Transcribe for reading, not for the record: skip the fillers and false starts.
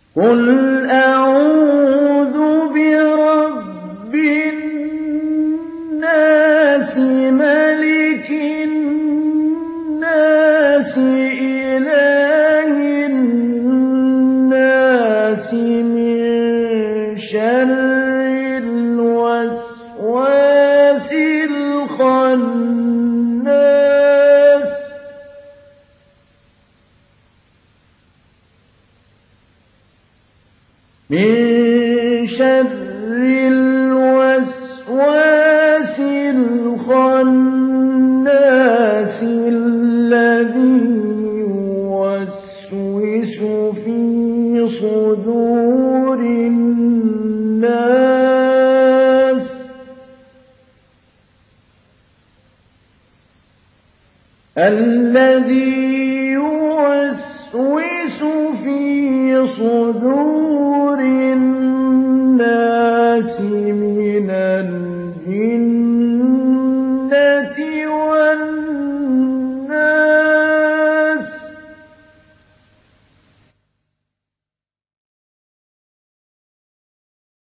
قُلْ أَعُوذُ بِرَبِّ النَّاسِ مَلِكِ النَّاسِ إِلَٰهِ النَّاسِ مِن شَرِّ الْوَسْوَاسِ الْخَنَّاسِ الَّذِي يُوَسْوِسُ فِي صُدُورِ النَّاسِ